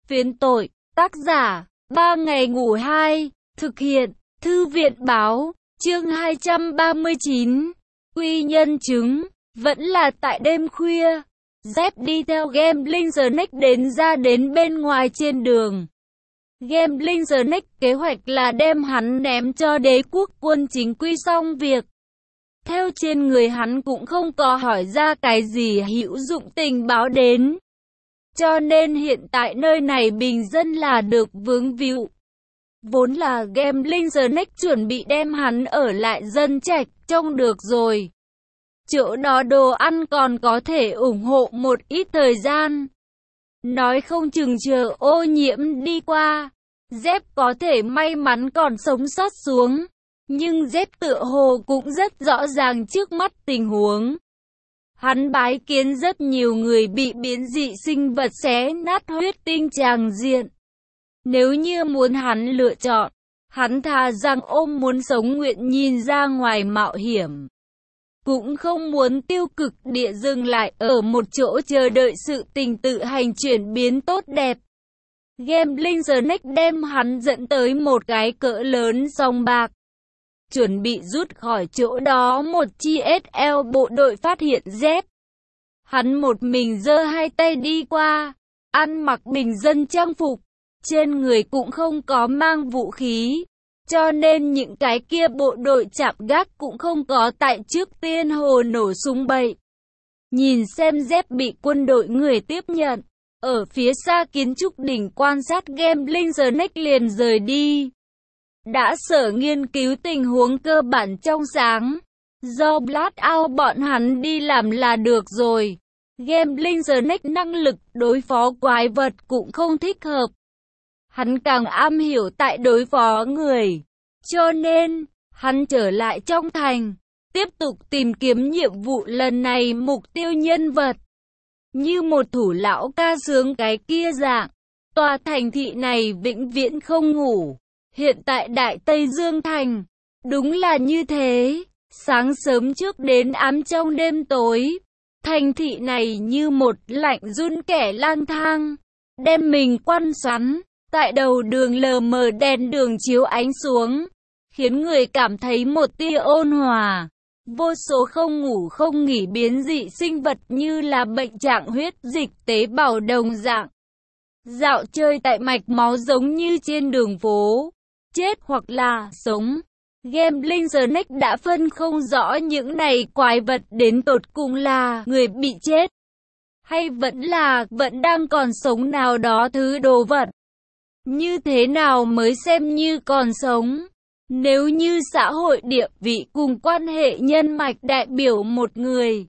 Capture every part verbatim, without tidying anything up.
Phiến tội, tác giả, ba ngày ngủ hai, thực hiện, Thư viện báo, chương hai trăm ba mươi chín. Quy nhân chứng, vẫn là tại đêm khuya, Zep đi theo Gambling Snake đến ra đến bên ngoài trên đường. Gambling Snake kế hoạch là đem hắn ném cho đế quốc quân chính quy xong việc. Theo trên người hắn cũng không có hỏi ra cái gì hữu dụng tình báo đến. Cho nên hiện tại nơi này bình dân là được vướng víu. Vốn là Gambling Snake chuẩn bị đem hắn ở lại dân trạch trông được rồi. Chỗ đó đồ ăn còn có thể ủng hộ một ít thời gian. Nói không chừng chờ ô nhiễm đi qua, Zep có thể may mắn còn sống sót xuống. Nhưng Zep tựa hồ cũng rất rõ ràng trước mắt tình huống. Hắn bái kiến rất nhiều người bị biến dị sinh vật xé nát huyết tinh tràng diện. Nếu như muốn hắn lựa chọn, hắn thà rằng ôm muốn sống nguyện nhìn ra ngoài mạo hiểm. Cũng không muốn tiêu cực địa dừng lại ở một chỗ chờ đợi sự tình tự hành chuyển biến tốt đẹp. Gambling Snake đem hắn dẫn tới một cái cỡ lớn sòng bạc. Chuẩn bị rút khỏi chỗ đó một chi ét lờ bộ đội phát hiện Zep. Hắn một mình giơ hai tay đi qua, ăn mặc bình dân trang phục, trên người cũng không có mang vũ khí, cho nên những cái kia bộ đội chạm gác cũng không có tại trước tiên hồ nổ súng bậy. Nhìn xem Zep bị quân đội người tiếp nhận, ở phía xa kiến trúc đỉnh quan sát Gambling Snake liền rời đi. Đã sở nghiên cứu tình huống cơ bản trong sáng, do Blackout bọn hắn đi làm là được rồi. Gambling Snake năng lực đối phó quái vật cũng không thích hợp. Hắn càng am hiểu tại đối phó người. Cho nên, hắn trở lại trong thành, tiếp tục tìm kiếm nhiệm vụ lần này mục tiêu nhân vật. Như một thủ lão ca sướng cái kia dạng, tòa thành thị này vĩnh viễn không ngủ. Hiện tại Đại Tây Dương Thành, đúng là như thế, sáng sớm trước đến ám trong đêm tối, thành thị này như một lạnh run kẻ lang thang, đem mình quăn xoắn, tại đầu đường lờ mờ đèn đường chiếu ánh xuống, khiến người cảm thấy một tia ôn hòa. Vô số không ngủ không nghỉ biến dị sinh vật như là bệnh trạng huyết dịch tế bào đồng dạng. Dạo chơi tại mạch máu giống như trên đường phố. Chết hoặc là sống. Gambling Snake đã phân không rõ những này quái vật đến tột cùng là người bị chết, hay vẫn là vẫn đang còn sống nào đó thứ đồ vật. Như thế nào mới xem như còn sống? Nếu như xã hội địa vị cùng quan hệ nhân mạch đại biểu một người.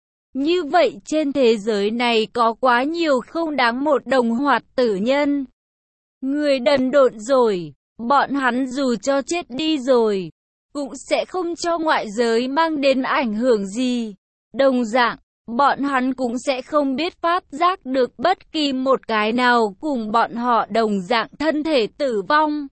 Như vậy trên thế giới này có quá nhiều không đáng một đồng hoạt tử nhân. Người đần độn rồi. Bọn hắn dù cho chết đi rồi, cũng sẽ không cho ngoại giới mang đến ảnh hưởng gì. Đồng dạng, bọn hắn cũng sẽ không biết phát giác được bất kỳ một cái nào cùng bọn họ đồng dạng thân thể tử vong.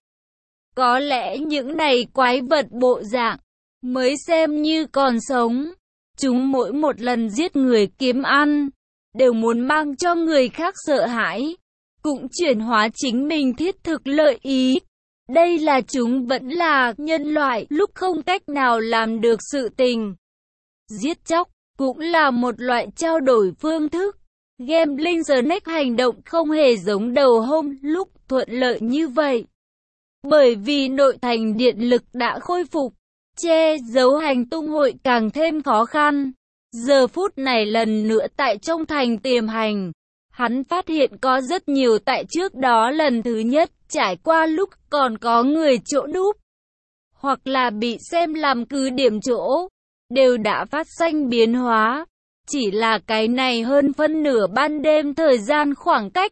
Có lẽ những này quái vật bộ dạng mới xem như còn sống. Chúng mỗi một lần giết người kiếm ăn, đều muốn mang cho người khác sợ hãi, cũng chuyển hóa chính mình thiết thực lợi ý. Đây là chúng vẫn là nhân loại lúc không cách nào làm được sự tình. Giết chóc cũng là một loại trao đổi phương thức. Gambling Snake hành động không hề giống đầu hôm lúc thuận lợi như vậy. Bởi vì nội thành điện lực đã khôi phục, che giấu hành tung hội càng thêm khó khăn. Giờ phút này lần nữa tại trong thành tiềm hành, hắn phát hiện có rất nhiều tại trước đó lần thứ nhất trải qua lúc còn có người chỗ núp, hoặc là bị xem làm cứ điểm chỗ, đều đã phát sinh biến hóa. Chỉ là cái này hơn phân nửa ban đêm thời gian khoảng cách,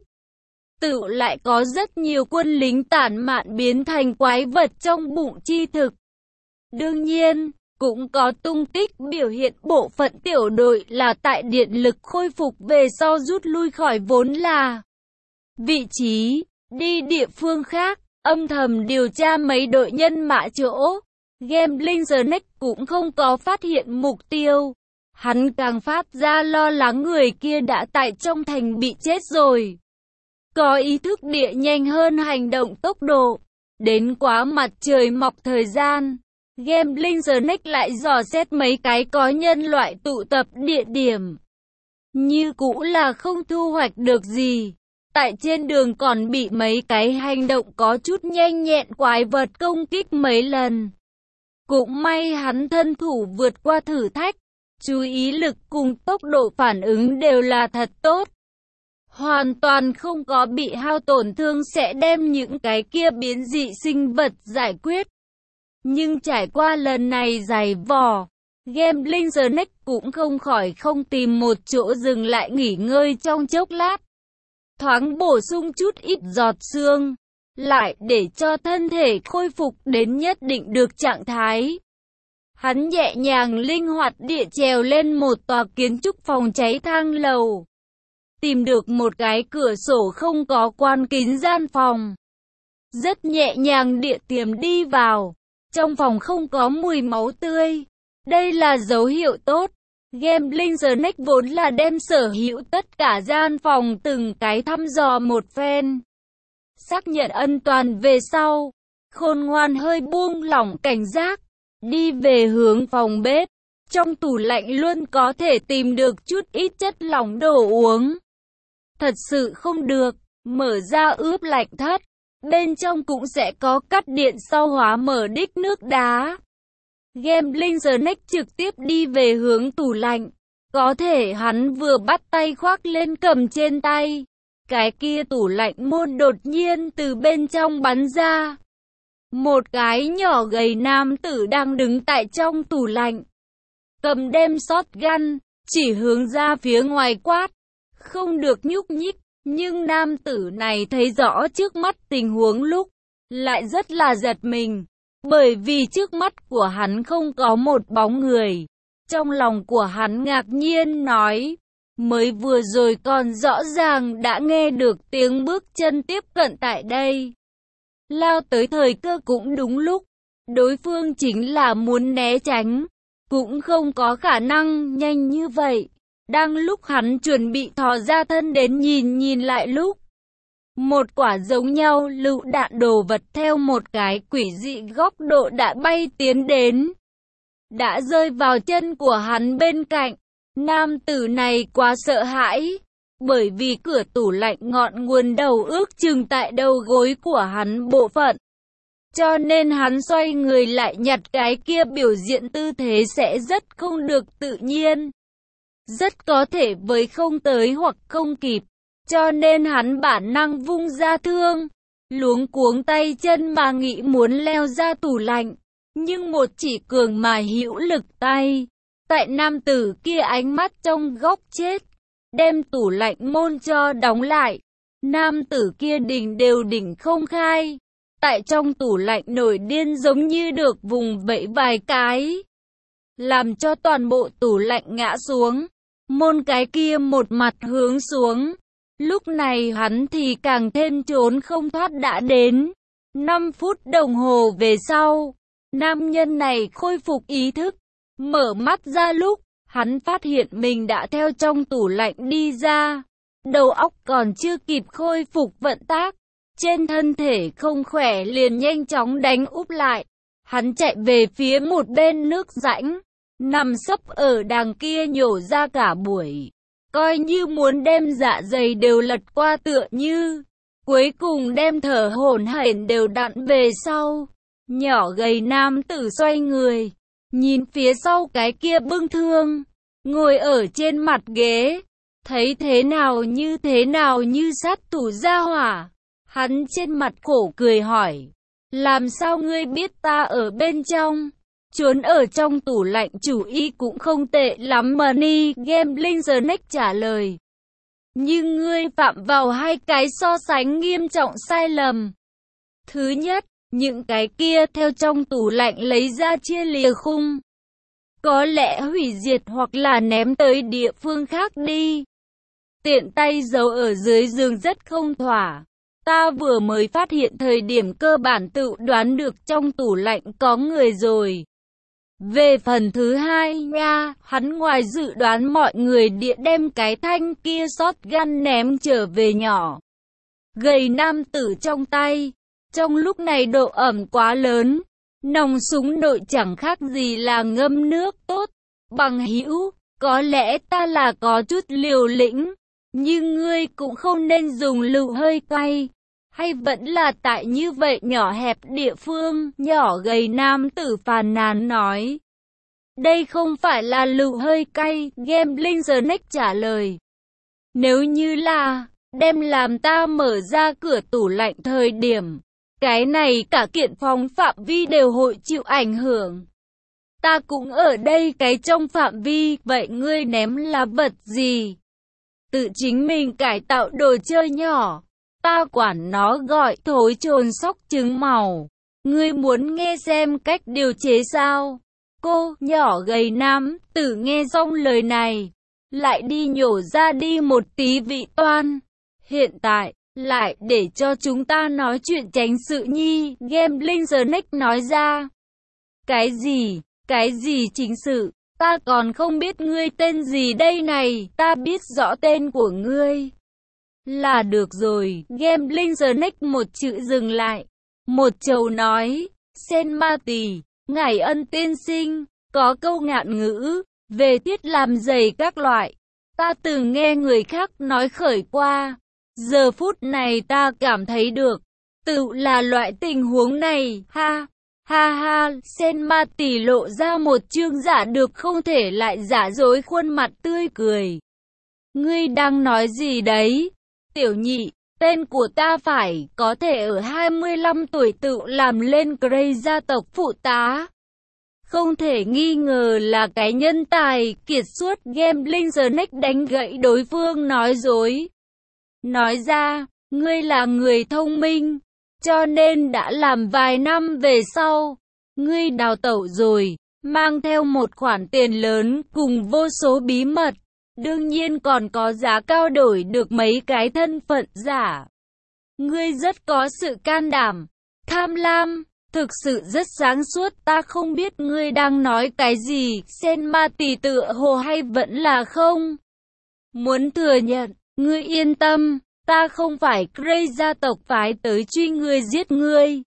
tự lại có rất nhiều quân lính tản mạn biến thành quái vật trong bụng chi thực. Đương nhiên, cũng có tung tích biểu hiện bộ phận tiểu đội là tại điện lực khôi phục về sau rút lui khỏi vốn là vị trí, đi địa phương khác, âm thầm điều tra mấy đội nhân mã chỗ. Gambling Snake cũng không có phát hiện mục tiêu. Hắn càng phát ra lo lắng người kia đã tại trong thành bị chết rồi. có ý thức địa nhanh hơn hành động tốc độ. Đến quá mặt trời mọc thời gian, Gambling Snack lại dò xét mấy cái có nhân loại tụ tập địa điểm. Như cũ là không thu hoạch được gì. Tại trên đường còn bị mấy cái hành động có chút nhanh nhẹn quái vật công kích mấy lần. Cũng may hắn thân thủ vượt qua thử thách. Chú ý lực cùng tốc độ phản ứng đều là thật tốt. Hoàn toàn không có bị hao tổn thương sẽ đem những cái kia biến dị sinh vật giải quyết. Nhưng trải qua lần này giày vò, Gambling Snack cũng không khỏi không tìm một chỗ dừng lại nghỉ ngơi trong chốc lát. Thoáng bổ sung chút ít giọt xương, lại để cho thân thể khôi phục đến nhất định được trạng thái. Hắn nhẹ nhàng linh hoạt địa trèo lên một tòa kiến trúc phòng cháy thang lầu. Tìm được một cái cửa sổ không có quan kín gian phòng. Rất nhẹ nhàng địa tiềm đi vào. Trong phòng không có mùi máu tươi. Đây là dấu hiệu tốt. Gambling Snack vốn là đem sở hữu tất cả gian phòng từng cái thăm dò một phen. Xác nhận an toàn về sau, khôn ngoan hơi buông lỏng cảnh giác, đi về hướng phòng bếp. Trong tủ lạnh luôn có thể tìm được chút ít chất lỏng đồ uống. Thật sự không được, mở ra ướp lạnh thất. Bên trong cũng sẽ có cắt điện sau hóa mở đích nước đá. Gambling Snack trực tiếp đi về hướng tủ lạnh. Có thể hắn vừa bắt tay khoác lên cầm trên tay. Cái kia tủ lạnh môn đột nhiên từ bên trong bắn ra. Một cái nhỏ gầy nam tử đang đứng tại trong tủ lạnh. Cầm đem shotgun, chỉ hướng ra phía ngoài quát. Không được nhúc nhích. Nhưng nam tử này thấy rõ trước mắt tình huống lúc, lại rất là giật mình. Bởi vì trước mắt của hắn không có một bóng người. Trong lòng của hắn ngạc nhiên nói, mới vừa rồi còn rõ ràng đã nghe được tiếng bước chân tiếp cận tại đây. Lao tới thời cơ cũng đúng lúc, đối phương chính là muốn né tránh, cũng không có khả năng nhanh như vậy. Đang lúc hắn chuẩn bị thò ra thân đến nhìn nhìn lại lúc, một quả giống nhau lựu đạn đồ vật theo một cái quỷ dị góc độ đã bay tiến đến. Đã rơi vào chân của hắn bên cạnh. Nam tử này quá sợ hãi. Bởi vì cửa tủ lạnh ngọn nguồn đầu ước chừng tại đầu gối của hắn bộ phận. Cho nên hắn xoay người lại nhặt cái kia biểu diễn tư thế sẽ rất không được tự nhiên. Rất có thể với không tới hoặc không kịp. Cho nên hắn bản năng vung ra thương. Luống cuống tay chân mà nghĩ muốn leo ra tủ lạnh. Nhưng một chỉ cường mà hữu lực tay. Tại nam tử kia ánh mắt trong góc chết. Đem tủ lạnh môn cho đóng lại. Nam tử kia đỉnh đều đỉnh không khai. Tại trong tủ lạnh nổi điên giống như được vùng vẫy vài cái. Làm cho toàn bộ tủ lạnh ngã xuống. Môn cái kia một mặt hướng xuống. Lúc này hắn thì càng thêm trốn không thoát đã đến. năm phút đồng hồ về sau, nam nhân này khôi phục ý thức. Mở mắt ra lúc, hắn phát hiện mình đã theo trong tủ lạnh đi ra. Đầu óc còn chưa kịp khôi phục vận tác. Trên thân thể không khỏe liền nhanh chóng đánh úp lại. Hắn chạy về phía một bên nước rãnh. Nằm sấp ở đằng kia nhổ ra cả buổi. Coi như muốn đem dạ dày đều lật qua tựa như. Cuối cùng đem thở hổn hển đều đặn về sau. Nhỏ gầy nam tử xoay người. Nhìn phía sau cái kia bưng thương. Ngồi ở trên mặt ghế. Thấy thế nào như thế nào như sát thủ ra hỏa. Hắn trên mặt khổ cười hỏi. Làm sao ngươi biết ta ở bên trong? Trốn ở trong tủ lạnh chủ ý cũng không tệ lắm mà ni. Gambling Snack trả lời. Nhưng ngươi phạm vào hai cái so sánh nghiêm trọng sai lầm. Thứ nhất, những cái kia theo trong tủ lạnh lấy ra chia lìa khung. Có lẽ hủy diệt hoặc là ném tới địa phương khác đi. Tiện tay giấu ở dưới giường rất không thỏa. Ta vừa mới phát hiện thời điểm cơ bản tự đoán được trong tủ lạnh có người rồi. Về phần thứ hai nha, hắn ngoài dự đoán mọi người địa đem cái thanh kia shotgun ném trở về nhỏ. gầy nam tử trong tay. Trong lúc này độ ẩm quá lớn, nòng súng nội chẳng khác gì là ngâm nước tốt. Bằng hữu, có lẽ ta là có chút liều lĩnh, nhưng ngươi cũng không nên dùng lựu hơi cay. Hay vẫn là tại như vậy nhỏ hẹp địa phương, nhỏ gầy nam tử phàn nàn nói. Đây không phải là lựu hơi cay, Gambling Snack trả lời. Nếu như là, đem làm ta mở ra cửa tủ lạnh thời điểm, cái này cả kiện phòng phạm vi đều hội chịu ảnh hưởng. Ta cũng ở đây cái trong phạm vi, vậy ngươi ném là vật gì? Tự chính mình cải tạo đồ chơi nhỏ, ta quản nó gọi thối trồn sóc trứng màu. Ngươi muốn nghe xem cách điều chế sao? Cô, nhỏ gầy nam tử nghe xong lời này, lại đi nhổ ra đi một tí vị toan. Hiện tại, lại để cho chúng ta nói chuyện tránh sự nhi, Gambling Snack nói ra. Cái gì, cái gì chính sự, ta còn không biết ngươi tên gì đây này, ta biết rõ tên của ngươi. Là được rồi, Gambling Snack một chữ dừng lại. Một chầu nói, Sen Ma Tỳ, ngài ân tiên sinh, có câu ngạn ngữ, về tiết làm giày các loại. Ta từng nghe người khác nói khởi qua. Giờ phút này ta cảm thấy được, tự là loại tình huống này, ha, ha ha, Sen Ma Tỳ lộ ra một trương giả được không thể lại giả dối khuôn mặt tươi cười. Ngươi đang nói gì đấy? Tiểu nhị, tên của ta phải có thể ở hai mươi lăm tuổi tự làm lên Grey gia tộc phụ tá. Không thể nghi ngờ là cái nhân tài kiệt xuất. Gambling Snack đánh gãy đối phương nói dối. Nói ra, ngươi là người thông minh, cho nên đã làm vài năm về sau, ngươi đào tẩu rồi, mang theo một khoản tiền lớn cùng vô số bí mật, đương nhiên còn có giá cao đổi được mấy cái thân phận giả. Ngươi rất có sự can đảm, tham lam, thực sự rất sáng suốt. Ta không biết ngươi đang nói cái gì, Sen Ma Tỳ tựa hồ hay vẫn là không muốn thừa nhận. Ngươi yên tâm, ta không phải Grey gia tộc phái tới truy ngươi giết ngươi.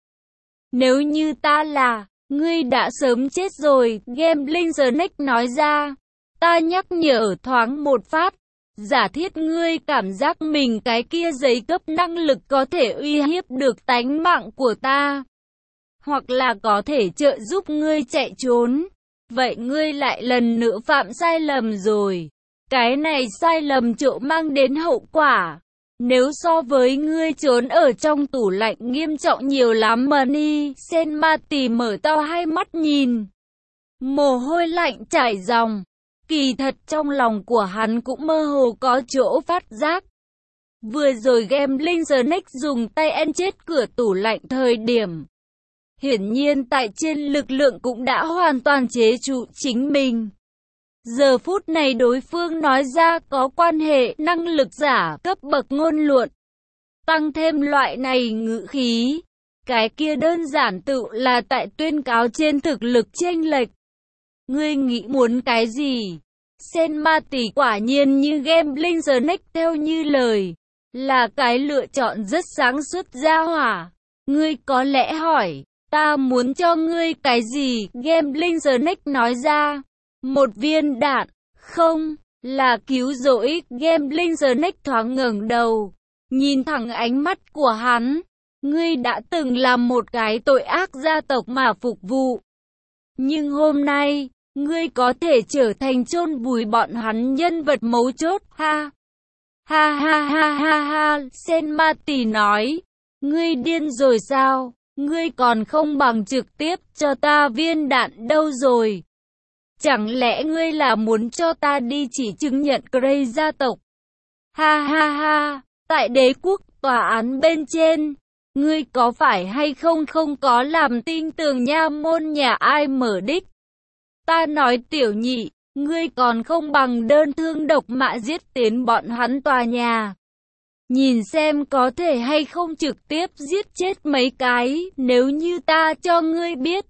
Nếu như ta là, ngươi đã sớm chết rồi, Gambling Snack nói ra. Ta nhắc nhở thoáng một phát, giả thiết ngươi cảm giác mình cái kia giấy cấp năng lực có thể uy hiếp được tánh mạng của ta, hoặc là có thể trợ giúp ngươi chạy trốn, vậy ngươi lại lần nữa phạm sai lầm rồi. Cái này sai lầm chỗ mang đến hậu quả, nếu so với ngươi trốn ở trong tủ lạnh nghiêm trọng nhiều lắm mà ni. Sen Ma Tỳ mở to hai mắt nhìn, mồ hôi lạnh chảy ròng. Kỳ thật trong lòng của hắn cũng mơ hồ có chỗ phát giác. Vừa rồi Gambling Snack dùng tay ăn chết cửa tủ lạnh thời điểm, hiển nhiên tại trên lực lượng cũng đã hoàn toàn chế trụ chính mình. Giờ phút này đối phương nói ra có quan hệ năng lực giả cấp bậc ngôn luận, tăng thêm loại này ngữ khí, cái kia đơn giản tự là tại tuyên cáo trên thực lực chênh lệch. Ngươi nghĩ muốn cái gì? Sen Ma Tỳ quả nhiên như Gambling Snack theo như lời, là cái lựa chọn rất sáng suốt gia hỏa. Ngươi có lẽ hỏi, ta muốn cho ngươi cái gì? Gambling Snack nói ra, một viên đạn, không, là cứu rỗi. Gambling Snack thoáng ngẩng đầu, nhìn thẳng ánh mắt của hắn. Ngươi đã từng làm một cái tội ác gia tộc mà phục vụ, nhưng hôm nay, ngươi có thể trở thành chôn vùi bọn hắn nhân vật mấu chốt, ha. Ha ha ha ha ha, Sen Ma Tỳ nói, ngươi điên rồi sao, ngươi còn không bằng trực tiếp cho ta viên đạn đâu rồi. Chẳng lẽ ngươi là muốn cho ta đi chỉ chứng nhận Grey gia tộc? Ha ha ha, tại đế quốc tòa án bên trên, ngươi có phải hay không không có làm tin tưởng nha môn nhà ai mở đích? Ta nói tiểu nhị, ngươi còn không bằng đơn thương độc mã giết tiến bọn hắn tòa nhà. Nhìn xem có thể hay không trực tiếp giết chết mấy cái, nếu như ta cho ngươi biết.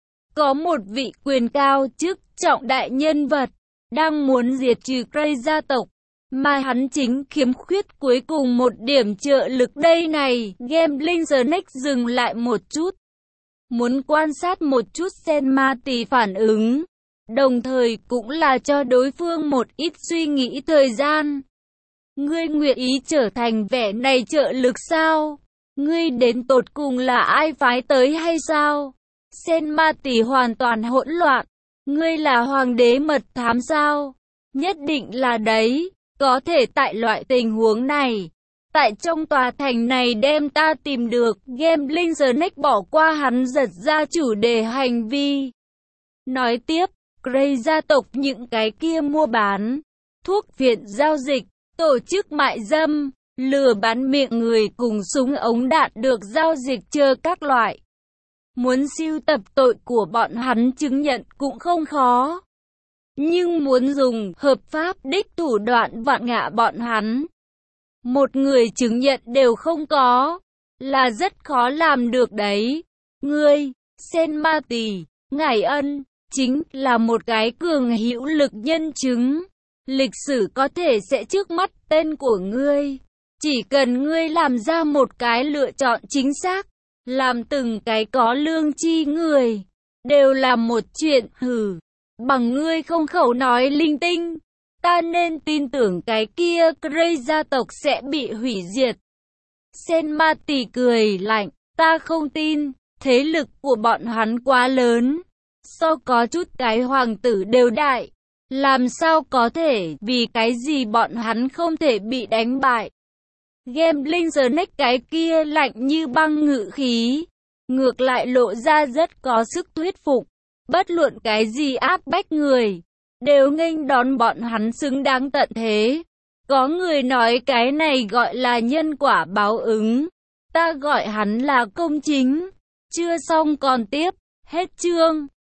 Có một vị quyền cao chức trọng đại nhân vật, đang muốn diệt trừ Grey gia tộc. Mà hắn chính khiếm khuyết cuối cùng một điểm trợ lực đây này. Gambling Snake dừng lại một chút, muốn quan sát một chút Sen Ma Tỳ phản ứng, đồng thời cũng là cho đối phương một ít suy nghĩ thời gian. Ngươi nguyện ý trở thành vẻ này trợ lực sao? Ngươi đến tột cùng là ai phái tới hay sao? Sen Ma Tỳ hoàn toàn hỗn loạn. Ngươi là hoàng đế mật thám sao? Nhất định là đấy. Có thể tại loại tình huống này, tại trong tòa thành này đem ta tìm được. Gambling Snake bỏ qua hắn giật ra chủ đề hành vi. Nói tiếp, Grey gia tộc những cái kia mua bán, thuốc viện giao dịch, tổ chức mại dâm, lừa bán miệng người cùng súng ống đạn được giao dịch chờ các loại. Muốn sưu tập tội của bọn hắn chứng nhận cũng không khó. Nhưng muốn dùng hợp pháp đích thủ đoạn vặn ngã bọn hắn, một người chứng nhận đều không có, là rất khó làm được đấy. Ngươi, Sen Ma Tỳ, ngài ân, chính là một cái cường hữu lực nhân chứng. Lịch sử có thể sẽ trước mắt tên của ngươi. Chỉ cần ngươi làm ra một cái lựa chọn chính xác, làm từng cái có lương tri người, đều là một chuyện. Hừ, bằng ngươi không khẩu nói linh tinh, ta nên tin tưởng cái kia Grey gia tộc sẽ bị hủy diệt. Sen Ma Tỳ cười lạnh, ta không tin, thế lực của bọn hắn quá lớn, so có chút cái hoàng tử đều đại, làm sao có thể, vì cái gì bọn hắn không thể bị đánh bại. Gambling Snake cái kia lạnh như băng ngự khí, ngược lại lộ ra rất có sức thuyết phục. Bất luận cái gì áp bách người, đều nghênh đón bọn hắn xứng đáng tận thế. Có người nói cái này gọi là nhân quả báo ứng, ta gọi hắn là công chính. Chưa xong còn tiếp, hết chương.